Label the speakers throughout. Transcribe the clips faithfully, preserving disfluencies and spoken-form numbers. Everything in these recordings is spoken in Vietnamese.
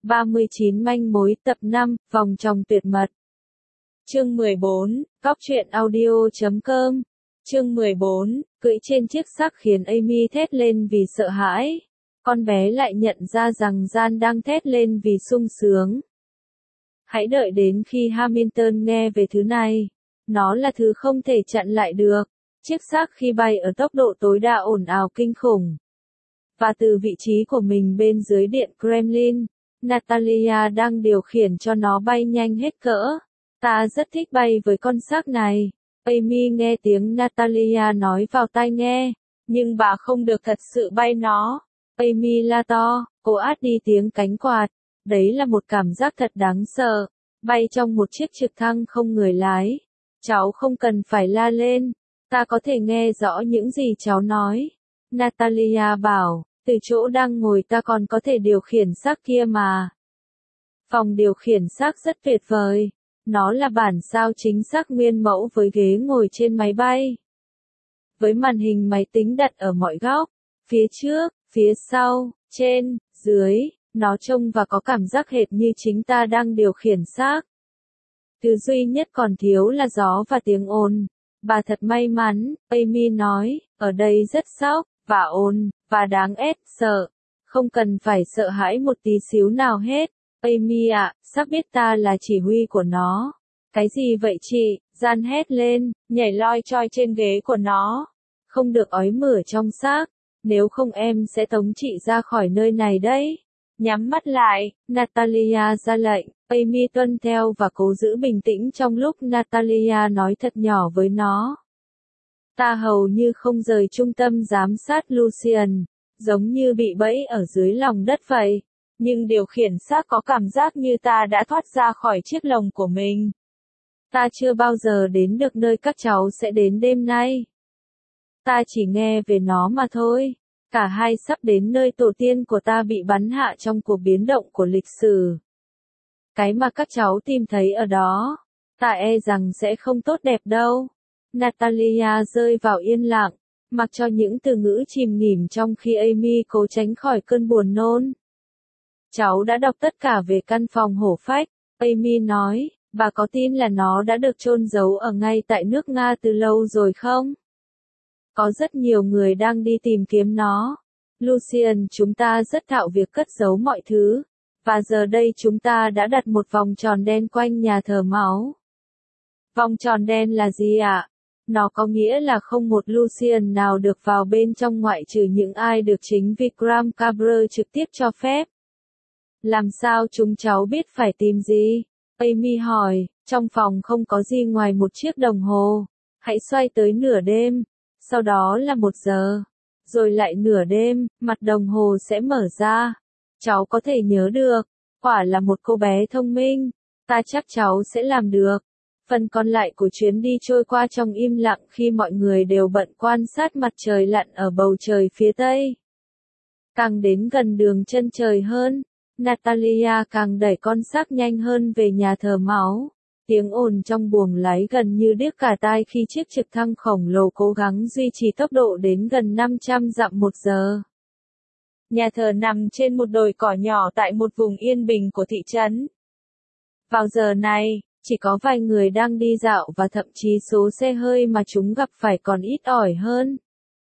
Speaker 1: ba mươi chín manh mối tập năm, vòng tròn tuyệt mật. Chương mười bốn, Góc truyện audio chấm com. Chương mười bốn, cưỡi trên chiếc xác khiến Amy thét lên vì sợ hãi. Con bé lại nhận ra rằng Jan đang thét lên vì sung sướng. Hãy đợi đến khi Hamilton nghe về thứ này. Nó là thứ không thể chặn lại được. Chiếc xác khi bay ở tốc độ tối đa ồn ào kinh khủng. Và từ vị trí của mình bên dưới điện Kremlin, Natalia đang điều khiển cho nó bay nhanh hết cỡ. Ta rất thích bay với con xác này. Amy nghe tiếng Natalia nói vào tai nghe, nhưng bà không được thật sự bay nó. Amy la to, cô át đi tiếng cánh quạt. Đấy là một cảm giác thật đáng sợ. Bay trong một chiếc trực thăng không người lái. Cháu không cần phải la lên. Ta có thể nghe rõ những gì cháu nói. Natalia bảo, từ chỗ đang ngồi ta còn có thể điều khiển xác kia mà. Phòng điều khiển xác rất tuyệt vời. Nó là bản sao chính xác nguyên mẫu với ghế ngồi trên máy bay. Với màn hình máy tính đặt ở mọi góc, phía trước, phía sau, trên, dưới, nó trông và có cảm giác hệt như chính ta đang điều khiển xác. Thứ duy nhất còn thiếu là gió và tiếng ồn. Bà thật may mắn, Amy nói, ở đây rất sóc, và ồn, và đáng ép sợ. Không cần phải sợ hãi một tí xíu nào hết. Amy ạ, à, sắp biết ta là chỉ huy của nó. Cái gì vậy chị? Jan hét lên, nhảy loi choi trên ghế của nó. Không được ói mửa trong xác, nếu không em sẽ tống chị ra khỏi nơi này đấy. Nhắm mắt lại, Natalia ra lệnh, Amy tuân theo và cố giữ bình tĩnh trong lúc Natalia nói thật nhỏ với nó. Ta hầu như không rời trung tâm giám sát Lucian, giống như bị bẫy ở dưới lòng đất vậy. Nhưng điều khiển xác có cảm giác như ta đã thoát ra khỏi chiếc lồng của mình. Ta chưa bao giờ đến được nơi các cháu sẽ đến đêm nay. Ta chỉ nghe về nó mà thôi. Cả hai sắp đến nơi tổ tiên của ta bị bắn hạ trong cuộc biến động của lịch sử. Cái mà các cháu tìm thấy ở đó, ta e rằng sẽ không tốt đẹp đâu. Natalia rơi vào yên lặng, mặc cho những từ ngữ chìm nghỉm trong khi Amy cố tránh khỏi cơn buồn nôn. Cháu đã đọc tất cả về căn phòng hổ phách, Amy nói, bà có tin là nó đã được chôn giấu ở ngay tại nước Nga từ lâu rồi không? Có rất nhiều người đang đi tìm kiếm nó. Lucian, chúng ta rất thạo việc cất giấu mọi thứ. Và giờ đây chúng ta đã đặt một vòng tròn đen quanh nhà thờ máu. Vòng tròn đen là gì ạ? Nó có nghĩa là không một Lucian nào được vào bên trong ngoại trừ những ai được chính Vikram Kabra trực tiếp cho phép. Làm sao chúng cháu biết phải tìm gì? Amy hỏi, trong phòng không có gì ngoài một chiếc đồng hồ. Hãy xoay tới nửa đêm, sau đó là một giờ, rồi lại nửa đêm, mặt đồng hồ sẽ mở ra. Cháu có thể nhớ được, quả là một cô bé thông minh, ta chắc cháu sẽ làm được. Phần còn lại của chuyến đi trôi qua trong im lặng khi mọi người đều bận quan sát mặt trời lặn ở bầu trời phía tây. Càng đến gần đường chân trời hơn, Natalia càng đẩy con xác nhanh hơn về nhà thờ máu. Tiếng ồn trong buồng lái gần như điếc cả tai khi chiếc trực thăng khổng lồ cố gắng duy trì tốc độ đến gần năm trăm dặm một giờ. Nhà thờ nằm trên một đồi cỏ nhỏ tại một vùng yên bình của thị trấn. Vào giờ này, chỉ có vài người đang đi dạo và thậm chí số xe hơi mà chúng gặp phải còn ít ỏi hơn.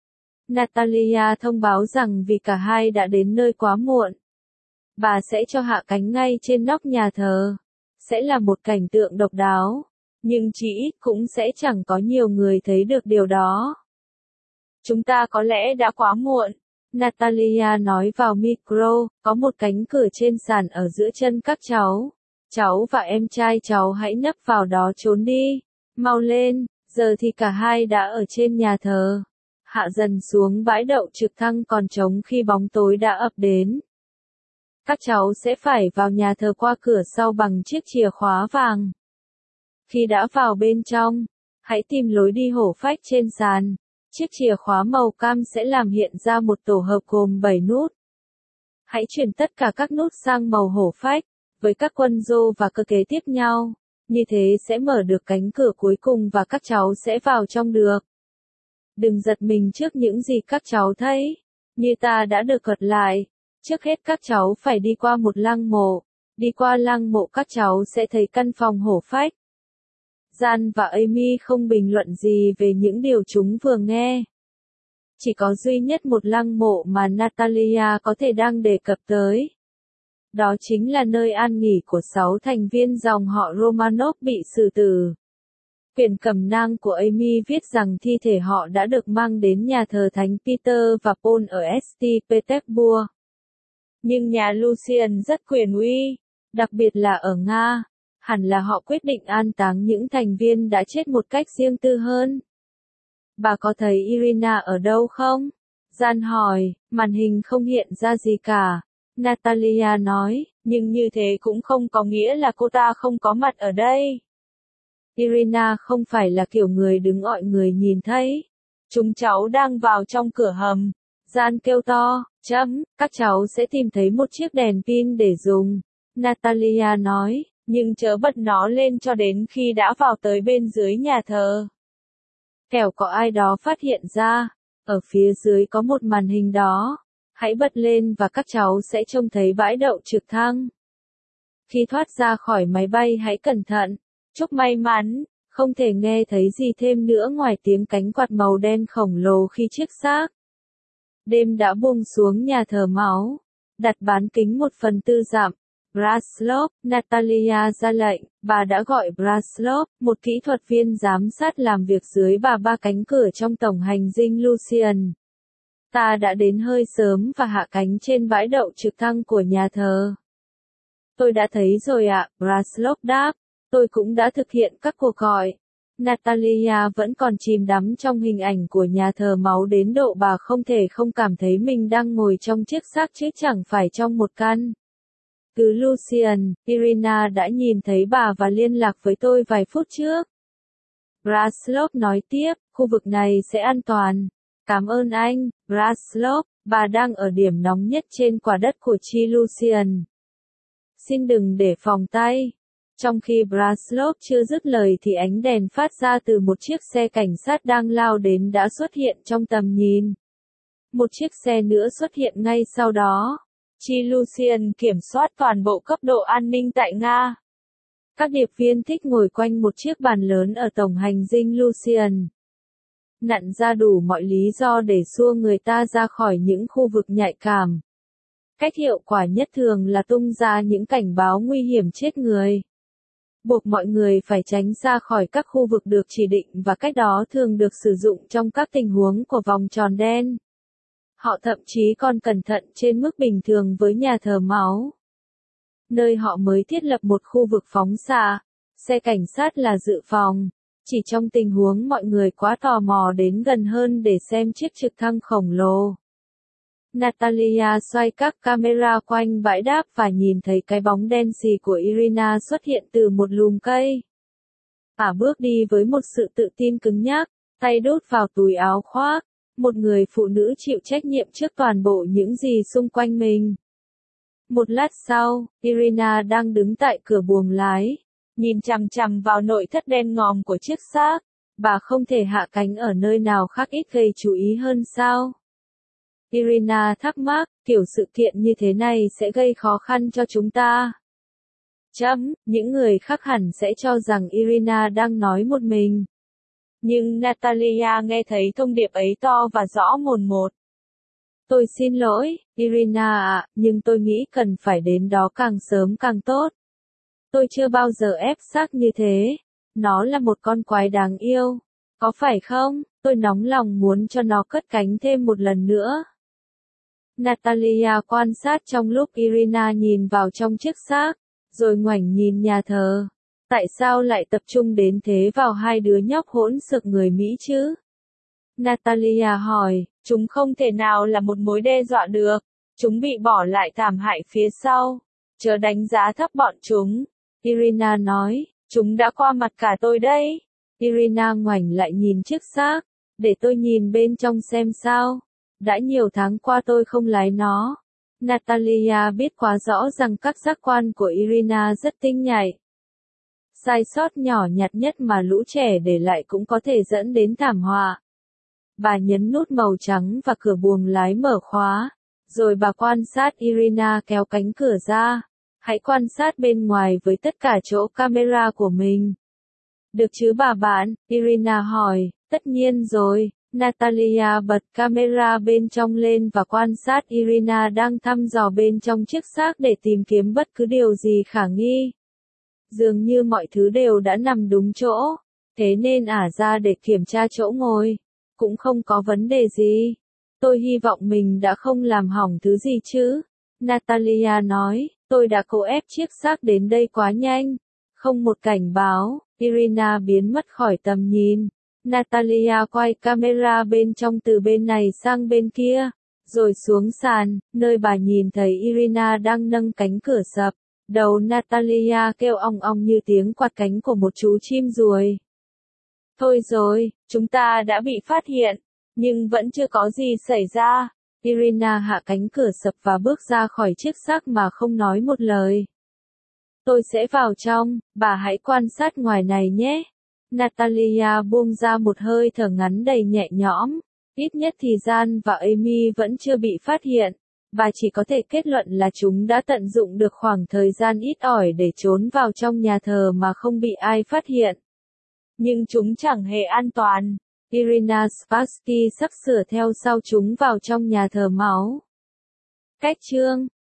Speaker 1: Natalia thông báo rằng vì cả hai đã đến nơi quá muộn, bà sẽ cho hạ cánh ngay trên nóc nhà thờ. Sẽ là một cảnh tượng độc đáo, nhưng chỉ ít cũng sẽ chẳng có nhiều người thấy được điều đó. Chúng ta có lẽ đã quá muộn, Natalia nói vào micro, có một cánh cửa trên sàn ở giữa chân các cháu. Cháu và em trai cháu hãy nấp vào đó trốn đi, mau lên, giờ thì cả hai đã ở trên nhà thờ. Hạ dần xuống bãi đậu trực thăng còn trống khi bóng tối đã ập đến. Các cháu sẽ phải vào nhà thờ qua cửa sau bằng chiếc chìa khóa vàng. Khi đã vào bên trong, hãy tìm lối đi hổ phách trên sàn. Chiếc chìa khóa màu cam sẽ làm hiện ra một tổ hợp gồm bảy nút. Hãy chuyển tất cả các nút sang màu hổ phách, với các quân rô và cơ kế tiếp nhau. Như thế sẽ mở được cánh cửa cuối cùng và các cháu sẽ vào trong được. Đừng giật mình trước những gì các cháu thấy. Như ta đã được thuật lại. Trước hết các cháu phải đi qua một lăng mộ, Đi qua lăng mộ các cháu sẽ thấy căn phòng hổ phách. Jan và Amy không bình luận gì về những điều chúng vừa nghe. Chỉ có duy nhất một lăng mộ mà Natalia có thể đang đề cập tới. Đó chính là nơi an nghỉ của sáu thành viên dòng họ Romanov bị xử tử. Quyển cẩm nang của Amy viết rằng thi thể họ đã được mang đến nhà thờ Thánh Peter và Paul ở Saint Petersburg. Nhưng nhà Lucian rất quyền uy, đặc biệt là ở Nga. Hẳn là họ quyết định an táng những thành viên đã chết một cách riêng tư hơn. Bà có thấy Irina ở đâu không? Jan hỏi, màn hình không hiện ra gì cả. Natalia nói, nhưng như thế cũng không có nghĩa là cô ta không có mặt ở đây. Irina không phải là kiểu người đứng gọi người nhìn thấy. Chúng cháu đang vào trong cửa hầm. Jan kêu to, chấm, các cháu sẽ tìm thấy một chiếc đèn pin để dùng. Natalia nói, nhưng chớ bật nó lên cho đến khi đã vào tới bên dưới nhà thờ. Kẻo có ai đó phát hiện ra, ở phía dưới có một màn hình đó. Hãy bật lên và các cháu sẽ trông thấy bãi đậu trực thăng. Khi thoát ra khỏi máy bay hãy cẩn thận. Chúc may mắn, không thể nghe thấy gì thêm nữa ngoài tiếng cánh quạt màu đen khổng lồ khi chiếc xác. Đêm đã buông xuống nhà thờ máu. Đặt bán kính một phần tư dặm. Braslov, Natalia ra lệnh, bà đã gọi Braslov, một kỹ thuật viên giám sát làm việc dưới bà ba cánh cửa trong tổng hành dinh Lucian. Ta đã đến hơi sớm và hạ cánh trên bãi đậu trực thăng của nhà thờ. Tôi đã thấy rồi ạ, Braslov đáp. Tôi cũng đã thực hiện các cuộc gọi. Natalia vẫn còn chìm đắm trong hình ảnh của nhà thờ máu đến độ bà không thể không cảm thấy mình đang ngồi trong chiếc xác chứ chẳng phải trong một căn. Từ Lucian, Irina đã nhìn thấy bà và liên lạc với tôi vài phút trước. Braslov nói tiếp, khu vực này sẽ an toàn. Cảm ơn anh, Braslov, bà đang ở điểm nóng nhất trên quả đất của Chi Lucian. Xin đừng để phòng tay. Trong khi Braslov chưa dứt lời thì ánh đèn phát ra từ một chiếc xe cảnh sát đang lao đến đã xuất hiện trong tầm nhìn. Một chiếc xe nữa xuất hiện ngay sau đó. Chi Lucian kiểm soát toàn bộ cấp độ an ninh tại Nga. Các điệp viên thích ngồi quanh một chiếc bàn lớn ở tổng hành dinh Lucian. Nặn ra đủ mọi lý do để xua người ta ra khỏi những khu vực nhạy cảm. Cách hiệu quả nhất thường là tung ra những cảnh báo nguy hiểm chết người. Buộc mọi người phải tránh ra khỏi các khu vực được chỉ định và cách đó thường được sử dụng trong các tình huống của vòng tròn đen. Họ thậm chí còn cẩn thận trên mức bình thường với nhà thờ máu. Nơi họ mới thiết lập một khu vực phóng xạ, xe cảnh sát là dự phòng, chỉ trong tình huống mọi người quá tò mò đến gần hơn để xem chiếc trực thăng khổng lồ. Natalia xoay các camera quanh bãi đáp và nhìn thấy cái bóng đen xì của Irina xuất hiện từ một lùm cây. Bà bước đi với một sự tự tin cứng nhắc, tay đút vào túi áo khoác. Một người phụ nữ chịu trách nhiệm trước toàn bộ những gì xung quanh mình. Một lát sau, Irina đang đứng tại cửa buồng lái, nhìn chằm chằm vào nội thất đen ngòm của chiếc xác. Bà không thể hạ cánh ở nơi nào khác ít gây chú ý hơn sao? Irina thắc mắc, kiểu sự kiện như thế này sẽ gây khó khăn cho chúng ta. Chấm, những người khác hẳn sẽ cho rằng Irina đang nói một mình. Nhưng Natalia nghe thấy thông điệp ấy to và rõ mồn một. Tôi xin lỗi, Irina ạ, nhưng tôi nghĩ cần phải đến đó càng sớm càng tốt. Tôi chưa bao giờ ép xác như thế. Nó là một con quái đáng yêu. Có phải không? Tôi nóng lòng muốn cho nó cất cánh thêm một lần nữa. Natalia quan sát trong lúc Irina nhìn vào trong chiếc xác, rồi ngoảnh nhìn nhà thờ. Tại sao lại tập trung đến thế vào hai đứa nhóc hỗn xược người Mỹ chứ? Natalia hỏi, chúng không thể nào là một mối đe dọa được. Chúng bị bỏ lại thảm hại phía sau. Chớ đánh giá thấp bọn chúng. Irina nói, chúng đã qua mặt cả tôi đấy. Irina ngoảnh lại nhìn chiếc xác. Để tôi nhìn bên trong xem sao. Đã nhiều tháng qua tôi không lái nó. Natalia biết quá rõ rằng các giác quan của Irina rất tinh nhạy. Sai sót nhỏ nhặt nhất mà lũ trẻ để lại cũng có thể dẫn đến thảm họa. Bà nhấn nút màu trắng và cửa buồng lái mở khóa. Rồi bà quan sát Irina kéo cánh cửa ra. Hãy quan sát bên ngoài với tất cả chỗ camera của mình. Được chứ bà bạn, Irina hỏi. Tất nhiên rồi. Natalia bật camera bên trong lên và quan sát Irina đang thăm dò bên trong chiếc xác để tìm kiếm bất cứ điều gì khả nghi. Dường như mọi thứ đều đã nằm đúng chỗ, thế nên ả ra để kiểm tra chỗ ngồi. Cũng không có vấn đề gì. Tôi hy vọng mình đã không làm hỏng thứ gì chứ. Natalia nói, tôi đã cố ép chiếc xác đến đây quá nhanh. Không một cảnh báo, Irina biến mất khỏi tầm nhìn. Natalia quay camera bên trong từ bên này sang bên kia, rồi xuống sàn, nơi bà nhìn thấy Irina đang nâng cánh cửa sập. Đầu Natalia kêu ong ong như tiếng quạt cánh của một chú chim ruồi. Thôi rồi, chúng ta đã bị phát hiện, nhưng vẫn chưa có gì xảy ra. Irina hạ cánh cửa sập và bước ra khỏi chiếc xác mà không nói một lời. Tôi sẽ vào trong, bà hãy quan sát ngoài này nhé. Natalia buông ra một hơi thở ngắn đầy nhẹ nhõm. Ít nhất thì Jan và Amy vẫn chưa bị phát hiện. Bà chỉ có thể kết luận là chúng đã tận dụng được khoảng thời gian ít ỏi để trốn vào trong nhà thờ mà không bị ai phát hiện. Nhưng chúng chẳng hề an toàn. Irina Spassky sắp sửa theo sau chúng vào trong nhà thờ máu. Cách chương